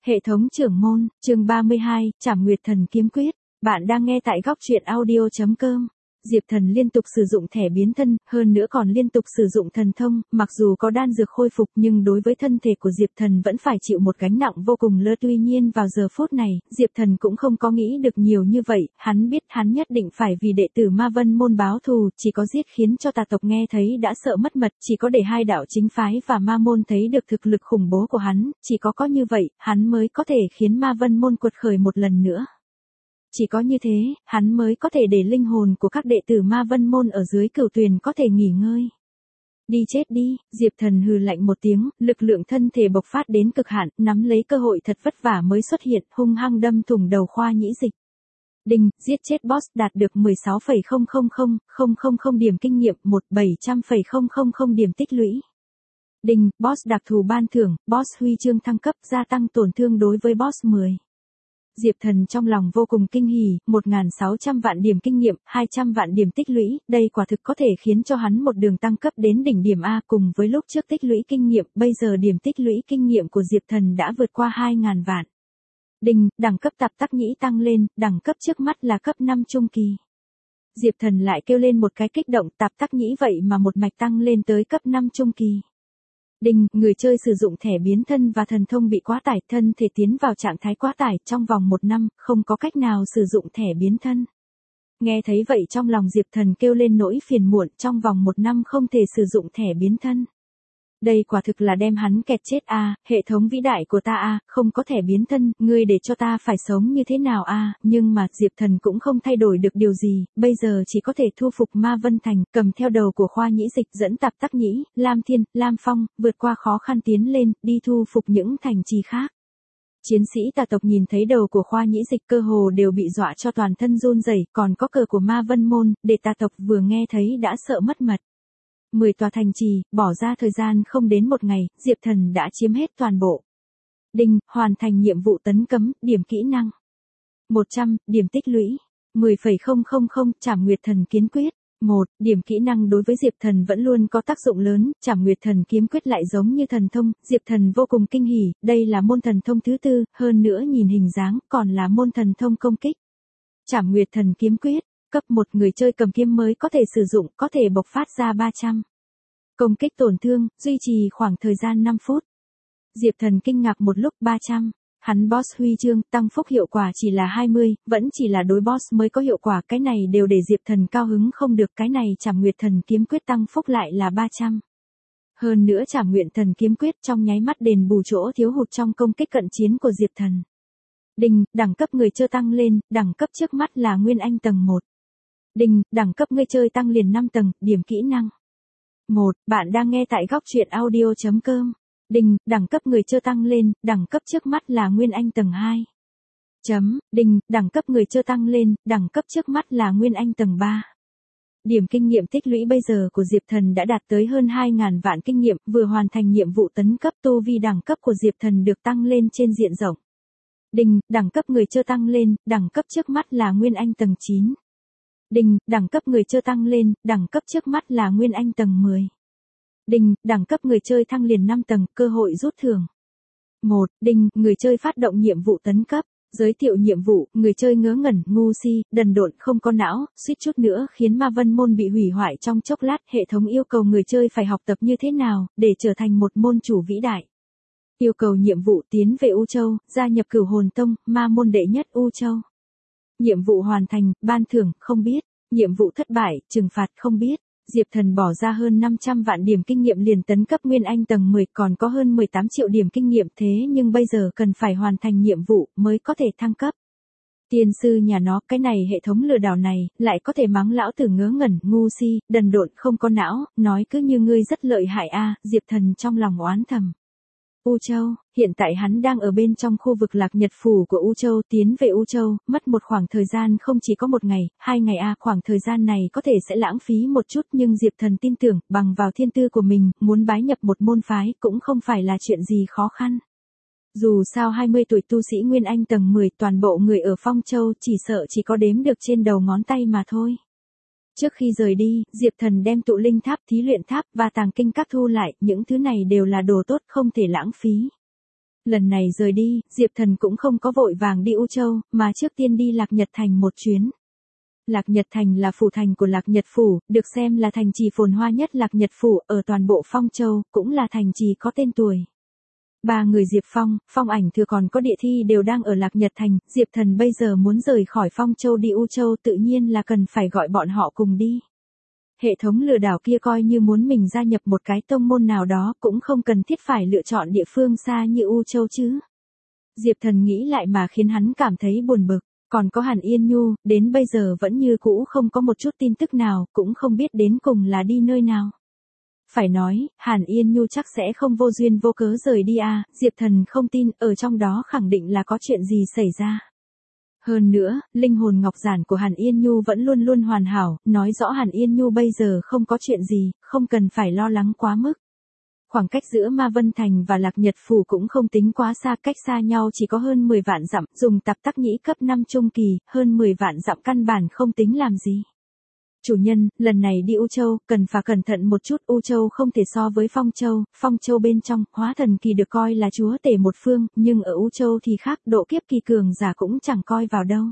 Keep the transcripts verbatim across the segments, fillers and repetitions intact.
Hệ thống trưởng môn, chương ba mươi hai, Trảm Nguyệt Thần Kiếm Quyết. Bạn đang nghe tại góc truyện audio chấm com. Diệp Thần liên tục sử dụng thẻ biến thân, hơn nữa còn liên tục sử dụng thần thông, mặc dù có đan dược khôi phục nhưng đối với thân thể của Diệp Thần vẫn phải chịu một gánh nặng vô cùng lớn. Tuy nhiên vào giờ phút này, Diệp Thần cũng không có nghĩ được nhiều như vậy, hắn biết hắn nhất định phải vì đệ tử Ma Vân môn báo thù, chỉ có giết khiến cho tà tộc nghe thấy đã sợ mất mật, chỉ có để hai đạo chính phái và Ma môn thấy được thực lực khủng bố của hắn, chỉ có có như vậy, hắn mới có thể khiến Ma Vân môn quật khởi một lần nữa. Chỉ có như thế, hắn mới có thể để linh hồn của các đệ tử Ma Vân môn ở dưới cửu tuyền có thể nghỉ ngơi. Đi chết đi, Diệp Thần hừ lạnh một tiếng, lực lượng thân thể bộc phát đến cực hạn, nắm lấy cơ hội thật vất vả mới xuất hiện, hung hăng đâm thủng đầu Khoa Nhĩ Dịch. Đinh, giết chết boss đạt được mười sáu phẩy không không không không không không điểm kinh nghiệm, một nghìn bảy trăm phẩy không không không điểm tích lũy. Đinh, boss đặc thù ban thưởng, boss huy chương thăng cấp, gia tăng tổn thương đối với boss mười. Diệp Thần trong lòng vô cùng kinh hỉ, một nghìn sáu trăm vạn điểm kinh nghiệm, hai trăm vạn điểm tích lũy, đây quả thực có thể khiến cho hắn một đường tăng cấp đến đỉnh điểm A. Cùng với lúc trước tích lũy kinh nghiệm, bây giờ điểm tích lũy kinh nghiệm của Diệp Thần đã vượt qua hai nghìn vạn. Đinh, đẳng cấp Tạp Tắc Nhĩ tăng lên, đẳng cấp trước mắt là cấp năm trung kỳ. Diệp Thần lại kêu lên một cái kích động, Tạp Tắc Nhĩ vậy mà một mạch tăng lên tới cấp năm trung kỳ. Đinh, người chơi sử dụng thẻ biến thân và thần thông bị quá tải, thân thể tiến vào trạng thái quá tải trong vòng một năm, không có cách nào sử dụng thẻ biến thân. Nghe thấy vậy trong lòng Diệp Thần kêu lên nỗi phiền muộn, trong vòng một năm không thể sử dụng thẻ biến thân. Đây quả thực là đem hắn kẹt chết a, à, hệ thống vĩ đại của ta a, à, không có thẻ biến thân, ngươi để cho ta phải sống như thế nào a, à, nhưng mà Diệp Thần cũng không thay đổi được điều gì, bây giờ chỉ có thể thu phục Ma Vân Thành, cầm theo đầu của Khoa Nhĩ Dịch dẫn Tạp Tắc Nhĩ, Lam Thiên, Lam Phong, vượt qua khó khăn tiến lên, đi thu phục những thành trì khác. Chiến sĩ tà tộc nhìn thấy đầu của Khoa Nhĩ Dịch cơ hồ đều bị dọa cho toàn thân run rẩy, còn có cờ của Ma Vân môn, để tà tộc vừa nghe thấy đã sợ mất mật. mười tòa thành trì, bỏ ra thời gian không đến một ngày, Diệp Thần đã chiếm hết toàn bộ. Đinh, hoàn thành nhiệm vụ tấn cấm, điểm kỹ năng. một trăm, điểm tích lũy. mười phẩy không không không, Trảm Nguyệt Thần Kiếm Quyết. một, điểm kỹ năng đối với Diệp Thần vẫn luôn có tác dụng lớn, Trảm Nguyệt Thần Kiếm Quyết lại giống như thần thông, Diệp Thần vô cùng kinh hỉ, đây là môn thần thông thứ tư, hơn nữa nhìn hình dáng, còn là môn thần thông công kích. Trảm Nguyệt Thần Kiếm Quyết. Cấp một người chơi cầm kiếm mới có thể sử dụng, có thể bộc phát ra ba trăm. Công kích tổn thương, duy trì khoảng thời gian năm phút. Diệp Thần kinh ngạc một lúc ba trăm. Hắn boss huy chương, tăng phúc hiệu quả chỉ là hai mươi, vẫn chỉ là đối boss mới có hiệu quả, cái này đều để Diệp Thần cao hứng không được, cái này Trảm Nguyệt Thần Kiếm Quyết tăng phúc lại là ba trăm. Hơn nữa Trảm Nguyệt Thần Kiếm Quyết trong nháy mắt đền bù chỗ thiếu hụt trong công kích cận chiến của Diệp Thần. Đinh, đẳng cấp người chơi tăng lên, đẳng cấp trước mắt là Nguyên Anh tầng một. Đinh, đẳng cấp người chơi tăng liền năm tầng, điểm kỹ năng. một. Bạn đang nghe tại góc truyện audio chấm com. Đinh, đẳng cấp người chơi tăng lên, đẳng cấp trước mắt là Nguyên Anh tầng hai. Chấm, đinh, đẳng cấp người chơi tăng lên, đẳng cấp trước mắt là Nguyên Anh tầng ba. Điểm kinh nghiệm tích lũy bây giờ của Diệp Thần đã đạt tới hơn hai nghìn vạn kinh nghiệm, vừa hoàn thành nhiệm vụ tấn cấp, tu vi đẳng cấp của Diệp Thần được tăng lên trên diện rộng. Đinh, đẳng cấp người chơi tăng lên, đẳng cấp trước mắt là Nguyên Anh tầng chín. Đinh, đẳng cấp người chơi tăng lên, đẳng cấp trước mắt là Nguyên Anh tầng mười. Đinh, đẳng cấp người chơi thăng liền năm tầng, cơ hội rút thưởng. một. Đinh, người chơi phát động nhiệm vụ tấn cấp. Giới thiệu nhiệm vụ, người chơi ngớ ngẩn, ngu si, đần độn, không có não, suýt chút nữa khiến Ma Vân môn bị hủy hoại trong chốc lát, hệ thống yêu cầu người chơi phải học tập như thế nào, để trở thành một môn chủ vĩ đại. Yêu cầu nhiệm vụ tiến về U Châu, gia nhập Cửu Hồn Tông, Ma môn đệ nhất U Châu. Nhiệm vụ hoàn thành, ban thưởng, không biết. Nhiệm vụ thất bại, trừng phạt, không biết. Diệp Thần bỏ ra hơn năm trăm vạn điểm kinh nghiệm liền tấn cấp Nguyên Anh tầng mười, còn có hơn mười tám triệu điểm kinh nghiệm, thế nhưng bây giờ cần phải hoàn thành nhiệm vụ mới có thể thăng cấp. Tiên sư nhà nó, cái này hệ thống lừa đảo này, lại có thể mắng lão tử ngớ ngẩn, ngu si, đần độn, không có não, nói cứ như ngươi rất lợi hại a, Diệp Thần trong lòng oán thầm. U Châu, hiện tại hắn đang ở bên trong khu vực Lạc Nhật Phủ của U Châu, tiến về U Châu, mất một khoảng thời gian không chỉ có một ngày, hai ngày a, khoảng thời gian này có thể sẽ lãng phí một chút nhưng Diệp Thần tin tưởng, bằng vào thiên tư của mình, muốn bái nhập một môn phái cũng không phải là chuyện gì khó khăn. Dù sao hai mươi tuổi tu sĩ Nguyên Anh tầng mười, toàn bộ người ở Phong Châu chỉ sợ chỉ có đếm được trên đầu ngón tay mà thôi. Trước khi rời đi, Diệp Thần đem tụ linh tháp, thí luyện tháp và tàng kinh các thu lại, những thứ này đều là đồ tốt không thể lãng phí. Lần này rời đi, Diệp Thần cũng không có vội vàng đi U Châu, mà trước tiên đi Lạc Nhật Thành một chuyến. Lạc Nhật Thành là phủ thành của Lạc Nhật Phủ, được xem là thành trì phồn hoa nhất Lạc Nhật Phủ ở toàn bộ Phong Châu, cũng là thành trì có tên tuổi. Ba người Diệp Phong, Phong Ảnh Thừa còn có Địa Thi đều đang ở Lạc Nhật Thành, Diệp Thần bây giờ muốn rời khỏi Phong Châu đi U Châu tự nhiên là cần phải gọi bọn họ cùng đi. Hệ thống lừa đảo kia coi như muốn mình gia nhập một cái tông môn nào đó cũng không cần thiết phải lựa chọn địa phương xa như U Châu chứ. Diệp Thần nghĩ lại mà khiến hắn cảm thấy buồn bực. Còn có Hàn Yên Nhu, đến bây giờ vẫn như cũ không có một chút tin tức nào, cũng không biết đến cùng là đi nơi nào. Phải nói, Hàn Yên Nhu chắc sẽ không vô duyên vô cớ rời đi à, Diệp Thần không tin, ở trong đó khẳng định là có chuyện gì xảy ra. Hơn nữa, linh hồn ngọc giản của Hàn Yên Nhu vẫn luôn luôn hoàn hảo, nói rõ Hàn Yên Nhu bây giờ không có chuyện gì, không cần phải lo lắng quá mức. Khoảng cách giữa Ma Vân Thành và Lạc Nhật Phủ cũng không tính quá xa, cách xa nhau chỉ có hơn mười vạn dặm, dùng tạp tắc nhĩ cấp năm trung kỳ, hơn mười vạn dặm căn bản không tính làm gì. Chủ nhân, lần này đi U Châu, cần phải cẩn thận một chút, U Châu không thể so với Phong Châu, Phong Châu bên trong, hóa thần kỳ được coi là chúa tể một phương, nhưng ở U Châu thì khác, độ kiếp kỳ cường giả cũng chẳng coi vào đâu.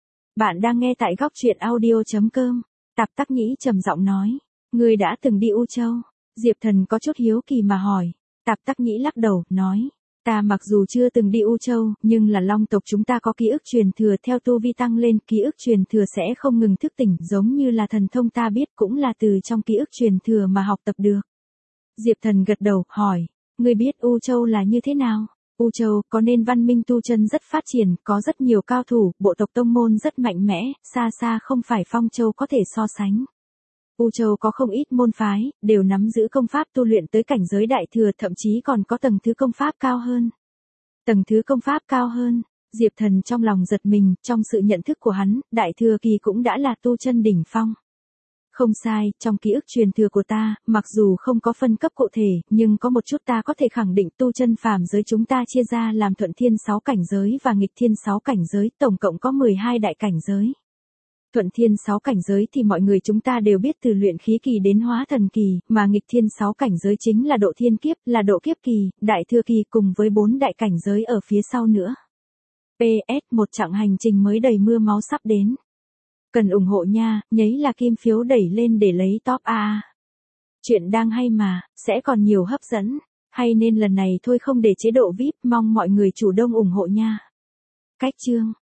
Bạn đang nghe tại góc truyện audio chấm com, tạp tắc nhĩ trầm giọng nói, ngươi đã từng đi U Châu. Diệp Thần có chút hiếu kỳ mà hỏi, tạp tắc nhĩ lắc đầu, nói, ta mặc dù chưa từng đi U Châu, nhưng là Long tộc chúng ta có ký ức truyền thừa, theo tu vi tăng lên, ký ức truyền thừa sẽ không ngừng thức tỉnh, giống như là thần thông ta biết cũng là từ trong ký ức truyền thừa mà học tập được. Diệp Thần gật đầu, hỏi, ngươi biết U Châu là như thế nào? U Châu có nên văn minh tu chân rất phát triển, có rất nhiều cao thủ, bộ tộc tông môn rất mạnh mẽ, xa xa không phải Phong Châu có thể so sánh. U Châu có không ít môn phái, đều nắm giữ công pháp tu luyện tới cảnh giới đại thừa, thậm chí còn có tầng thứ công pháp cao hơn. Tầng thứ công pháp cao hơn, Diệp Thần trong lòng giật mình, trong sự nhận thức của hắn, đại thừa kỳ cũng đã là tu chân đỉnh phong. Không sai, trong ký ức truyền thừa của ta, mặc dù không có phân cấp cụ thể, nhưng có một chút ta có thể khẳng định, tu chân phàm giới chúng ta chia ra làm thuận thiên sáu cảnh giới và nghịch thiên sáu cảnh giới, tổng cộng có mười hai đại cảnh giới. Thuận thiên sáu cảnh giới thì mọi người chúng ta đều biết, từ luyện khí kỳ đến hóa thần kỳ, mà nghịch thiên sáu cảnh giới chính là độ thiên kiếp, là độ kiếp kỳ, đại thừa kỳ cùng với bốn đại cảnh giới ở phía sau nữa. pê ét một chặng hành trình mới đầy mưa máu sắp đến. Cần ủng hộ nha, nhấy là kim phiếu đẩy lên để lấy top A. Chuyện đang hay mà, sẽ còn nhiều hấp dẫn, hay nên lần này thôi không để chế độ vi ai pi, mong mọi người chủ động ủng hộ nha. Cách chương